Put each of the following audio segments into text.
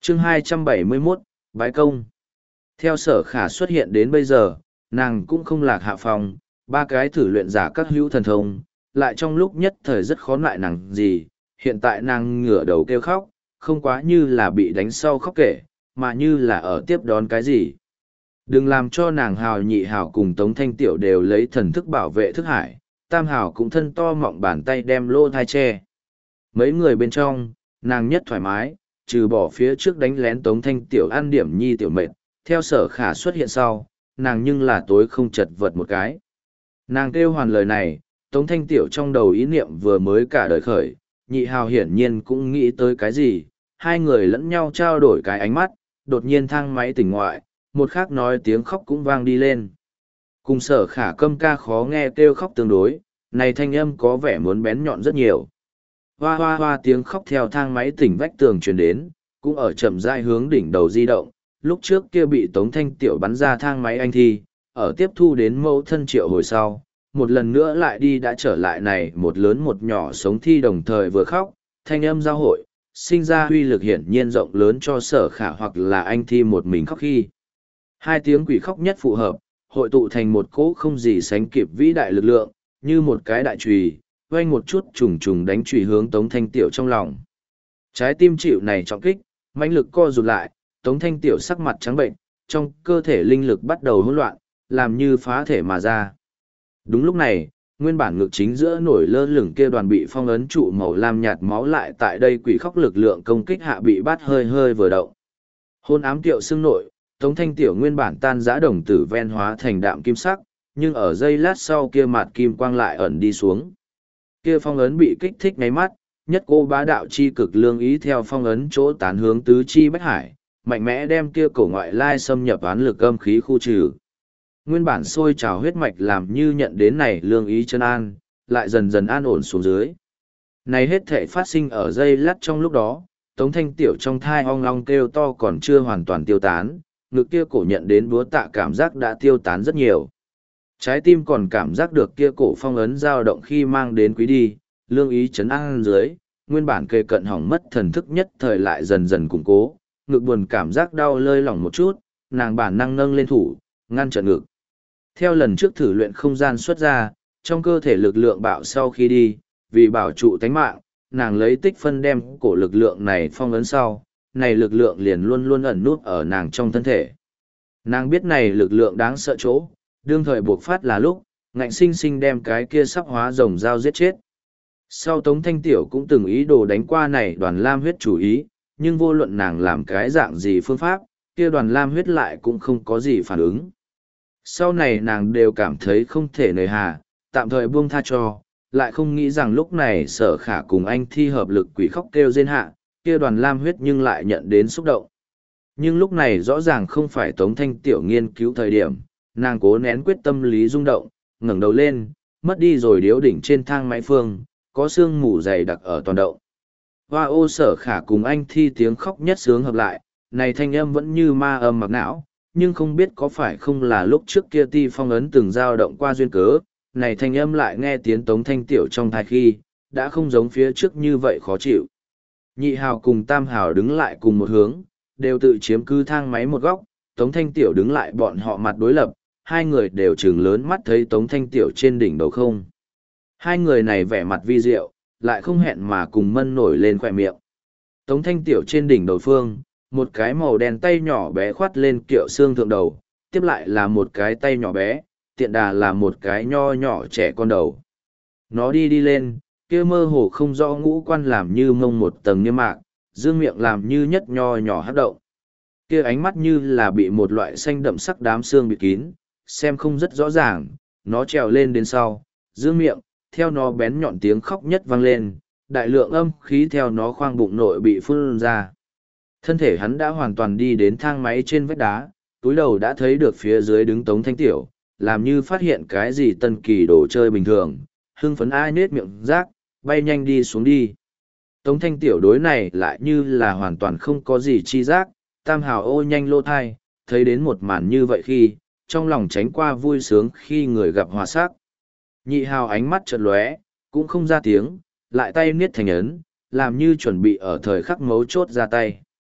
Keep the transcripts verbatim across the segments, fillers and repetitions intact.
chương hai trăm bảy mươi mốt, Bái công. Theo sở khả xuất hiện đến bây giờ, nàng cũng không lạc hạ phòng, ba cái thử luyện giả các hữu thần thông, lại trong lúc nhất thời rất khó lại nàng gì, hiện tại nàng ngửa đầu kêu khóc, không quá như là bị đánh sau khóc kể, mà như là ở tiếp đón cái gì. Đừng làm cho nàng hào nhị hào cùng Tống Thanh Tiểu đều lấy thần thức bảo vệ thức hải, tam hào cũng thân to mọng bàn tay đem lô thai che. Mấy người bên trong, nàng nhất thoải mái, trừ bỏ phía trước đánh lén Tống Thanh Tiểu ăn điểm nhi tiểu mệt, theo sở khả xuất hiện sau, nàng nhưng là tối không chật vật một cái. Nàng kêu hoàn lời này, Tống Thanh Tiểu trong đầu ý niệm vừa mới cả đời khởi, nhị hào hiển nhiên cũng nghĩ tới cái gì, hai người lẫn nhau trao đổi cái ánh mắt, đột nhiên thang máy tỉnh ngoại, một khác nói tiếng khóc cũng vang đi lên. Cùng sở khả câm ca khó nghe kêu khóc tương đối, này thanh âm có vẻ muốn bén nhọn rất nhiều. Hoa hoa hoa tiếng khóc theo thang máy tỉnh vách tường truyền đến, cũng ở chậm rãi hướng đỉnh đầu di động, lúc trước kia bị Tống Thanh Tiểu bắn ra thang máy anh thi, ở tiếp thu đến mẫu thân triệu hồi sau, một lần nữa lại đi đã trở lại này một lớn một nhỏ sống thi đồng thời vừa khóc, thanh âm giao hội, sinh ra huy lực hiển nhiên rộng lớn cho sở khả hoặc là anh thi một mình khóc khi. Hai tiếng quỷ khóc nhất phù hợp, hội tụ thành một cỗ không gì sánh kịp vĩ đại lực lượng, như một cái đại chùy, quanh một chút trùng trùng đánh chùy hướng Tống Thanh Tiểu trong lòng. Trái tim chịu này trọng kích, mãnh lực co rụt lại, Tống Thanh Tiểu sắc mặt trắng bệnh, trong cơ thể linh lực bắt đầu hỗn loạn, làm như phá thể mà ra. Đúng lúc này, nguyên bản ngực chính giữa nổi lơ lửng kia đoàn bị phong ấn trụ màu lam nhạt máu lại tại đây quỷ khóc lực lượng công kích hạ bị bắt hơi hơi vừa động. Hôn ám tiệu xương nội, Tống Thanh Tiểu nguyên bản tan giã đồng tử ven hóa thành đạm kim sắc, nhưng ở giây lát sau kia mặt kim quang lại ẩn đi xuống. Kia phong ấn bị kích thích ngay mắt, nhất cô bá đạo chi cực lương ý theo phong ấn chỗ tán hướng tứ chi bách hải, mạnh mẽ đem kia cổ ngoại lai xâm nhập án lực âm khí khu trừ. Nguyên bản sôi trào huyết mạch làm như nhận đến này lương ý chân an, lại dần dần an ổn xuống dưới. Này hết thể phát sinh ở giây lát trong lúc đó, Tống Thanh Tiểu trong thai ong long kêu to còn chưa hoàn toàn tiêu tán, ngực kia cổ nhận đến búa tạ cảm giác đã tiêu tán rất nhiều. Trái tim còn cảm giác được kia cổ phong ấn dao động khi mang đến quý đi, lương ý chấn an dưới, nguyên bản kề cận hỏng mất thần thức nhất thời lại dần dần củng cố, ngực buồn cảm giác đau lơi lỏng một chút, nàng bản năng nâng lên thủ, ngăn chặn ngực. Theo lần trước thử luyện không gian xuất ra, trong cơ thể lực lượng bạo sau khi đi, vì bảo trụ tánh mạng, nàng lấy tích phân đem cổ lực lượng này phong ấn sau, này lực lượng liền luôn luôn ẩn nút ở nàng trong thân thể. Nàng biết này lực lượng đáng sợ chỗ, đương thời buộc phát là lúc, ngạnh sinh sinh đem cái kia sắp hóa rồng dao giết chết. Sau Tống Thanh Tiểu cũng từng ý đồ đánh qua này đoàn lam huyết chủ ý, nhưng vô luận nàng làm cái dạng gì phương pháp, kia đoàn lam huyết lại cũng không có gì phản ứng. Sau này nàng đều cảm thấy không thể nời hà, tạm thời buông tha cho, lại không nghĩ rằng lúc này sở khả cùng anh thi hợp lực quỷ khóc kêu rên hạ, kia đoàn lam huyết nhưng lại nhận đến xúc động. Nhưng lúc này rõ ràng không phải Tống Thanh Tiểu nghiên cứu thời điểm, nàng cố nén quyết tâm lý rung động, ngẩng đầu lên, mất đi rồi điếu đỉnh trên thang máy phương, có sương mù dày đặc ở toàn động. Hoa ô sở khả cùng anh thi tiếng khóc nhất sướng hợp lại, này thanh âm vẫn như ma âm mặc não, nhưng không biết có phải không là lúc trước kia ti phong ấn từng dao động qua duyên cớ, này thanh âm lại nghe tiếng Tống Thanh Tiểu trong thai khi, đã không giống phía trước như vậy khó chịu. Nhị hào cùng tam hào đứng lại cùng một hướng, đều tự chiếm cứ thang máy một góc, Tống Thanh Tiểu đứng lại bọn họ mặt đối lập, hai người đều trừng lớn mắt thấy Tống Thanh Tiểu trên đỉnh đầu không. Hai người này vẻ mặt vi diệu, lại không hẹn mà cùng mân nổi lên khỏe miệng. Tống Thanh Tiểu trên đỉnh đầu phương, một cái màu đen tay nhỏ bé khoát lên kiệu xương thượng đầu, tiếp lại là một cái tay nhỏ bé, tiện đà là một cái nho nhỏ trẻ con đầu. Nó đi đi lên, kia mơ hồ không rõ ngũ quan làm như mông một tầng niêm mạc, dương miệng làm như nhất nho nhỏ hấp động. Kia ánh mắt như là bị một loại xanh đậm sắc đám xương bịt kín, xem không rất rõ ràng, nó trèo lên đến sau, dương miệng, theo nó bén nhọn tiếng khóc nhất vang lên, đại lượng âm khí theo nó khoang bụng nội bị phun ra. Thân thể hắn đã hoàn toàn đi đến thang máy trên vách đá, túi đầu đã thấy được phía dưới đứng Tống Thanh Tiểu, làm như phát hiện cái gì tân kỳ đồ chơi bình thường, hưng phấn ai nết miệng rác, bay nhanh đi xuống đi. Tống Thanh Tiểu đối này lại như là hoàn toàn không có gì chi giác, tam hào ô nhanh lô thai, thấy đến một màn như vậy khi, trong lòng tránh qua vui sướng khi người gặp hòa sắc. Nhị hào ánh mắt chợt lóe, cũng không ra tiếng, lại tay niết thành ấn, làm như chuẩn bị ở thời khắc mấu chốt ra tay.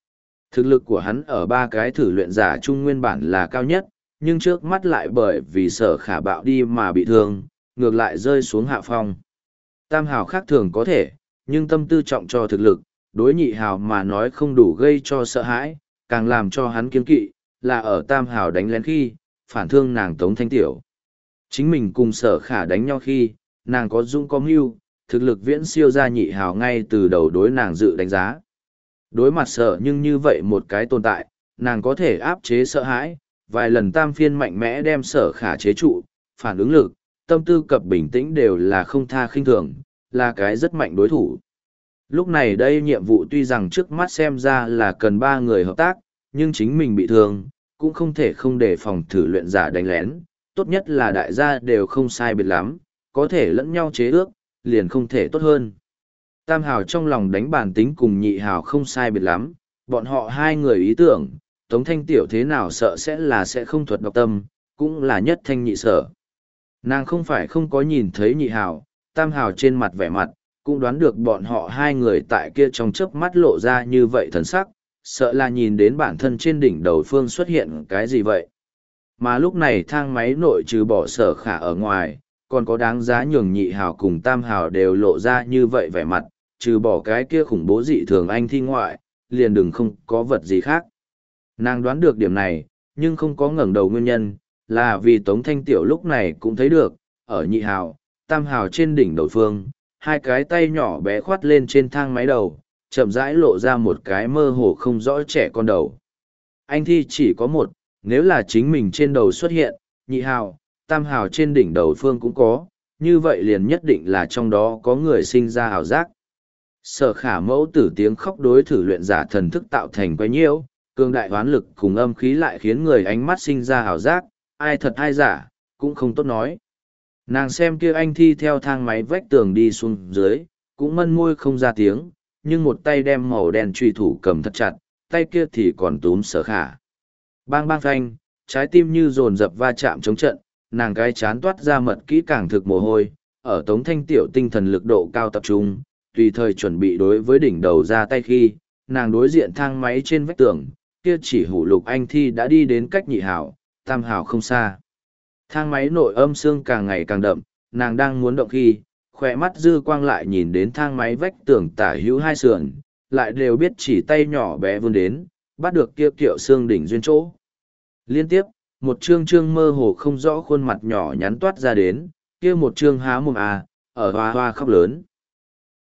Thực lực của hắn ở ba cái thử luyện giả trung nguyên bản là cao nhất, nhưng trước mắt lại bởi vì sở khả bạo đi mà bị thương, ngược lại rơi xuống hạ phong. Tam hào khác thường có thể, nhưng tâm tư trọng cho thực lực, đối nhị hào mà nói không đủ gây cho sợ hãi, càng làm cho hắn kiên kỵ, là ở tam hào đánh lén khi, phản thương nàng Tống Thanh Tiểu. Chính mình cùng sở khả đánh nhau khi, nàng có dũng có mưu, thực lực viễn siêu ra nhị hào ngay từ đầu đối nàng dự đánh giá. Đối mặt sợ nhưng như vậy một cái tồn tại, nàng có thể áp chế sợ hãi, vài lần tam phiên mạnh mẽ đem sở khả chế trụ, phản ứng lực, tâm tư cập bình tĩnh đều là không tha khinh thường, là cái rất mạnh đối thủ. Lúc này đây nhiệm vụ tuy rằng trước mắt xem ra là cần ba người hợp tác, nhưng chính mình bị thương, cũng không thể không để phòng thử luyện giả đánh lén, tốt nhất là đại gia đều không sai biệt lắm, có thể lẫn nhau chế ước, liền không thể tốt hơn. Tam hào trong lòng đánh bản tính cùng nhị hào không sai biệt lắm, bọn họ hai người ý tưởng, Tống Thanh Tiểu thế nào sợ sẽ là sẽ không thuật độc tâm, cũng là nhất thanh nhị sợ. Nàng không phải không có nhìn thấy nhị hào, tam hào trên mặt vẻ mặt, cũng đoán được bọn họ hai người tại kia trong chớp mắt lộ ra như vậy thần sắc, sợ là nhìn đến bản thân trên đỉnh đầu phương xuất hiện cái gì vậy. Mà lúc này thang máy nội trừ bỏ sở khả ở ngoài, còn có đáng giá nhường nhị hào cùng tam hào đều lộ ra như vậy vẻ mặt, trừ bỏ cái kia khủng bố dị thường anh thi ngoại, liền đừng không có vật gì khác. Nàng đoán được điểm này, nhưng không có ngẩng đầu nguyên nhân, là vì Tống Thanh Tiểu lúc này cũng thấy được, ở nhị hào, tam hào trên đỉnh đầu phương, hai cái tay nhỏ bé khoát lên trên thang máy đầu, chậm rãi lộ ra một cái mơ hồ không rõ trẻ con đầu. Anh thi chỉ có một, nếu là chính mình trên đầu xuất hiện, nhị hào, tam hào trên đỉnh đầu phương cũng có, như vậy liền nhất định là trong đó có người sinh ra hào giác. Sở khả mẫu tử tiếng khóc đối thử luyện giả thần thức tạo thành quay nhiễu, cường đại hoán lực cùng âm khí lại khiến người ánh mắt sinh ra hào giác, ai thật ai giả, cũng không tốt nói. Nàng xem kia anh thi theo thang máy vách tường đi xuống dưới, cũng mân môi không ra tiếng, nhưng một tay đem màu đen truy thủ cầm thật chặt, tay kia thì còn túm sở khả. Bang bang phanh, trái tim như dồn dập va chạm chống trận, nàng cái chán toát ra mật kỹ càng thực mồ hôi, ở Tống Thanh Tiểu tinh thần lực độ cao tập trung, tùy thời chuẩn bị đối với đỉnh đầu ra tay khi, nàng đối diện thang máy trên vách tường, kia chỉ hủ lục anh thi đã đi đến cách nhị hảo, tam hảo không xa. Thang máy nội âm xương càng ngày càng đậm, nàng đang muốn động khi, khỏe mắt dư quang lại nhìn đến thang máy vách tường tả hữu hai sườn, lại đều biết chỉ tay nhỏ bé vươn đến, bắt được kia kiệu xương đỉnh duyên chỗ. Liên tiếp, một trương trương mơ hồ không rõ khuôn mặt nhỏ nhắn toát ra đến, kia một trương há mồm à, ở hoa hoa khóc lớn.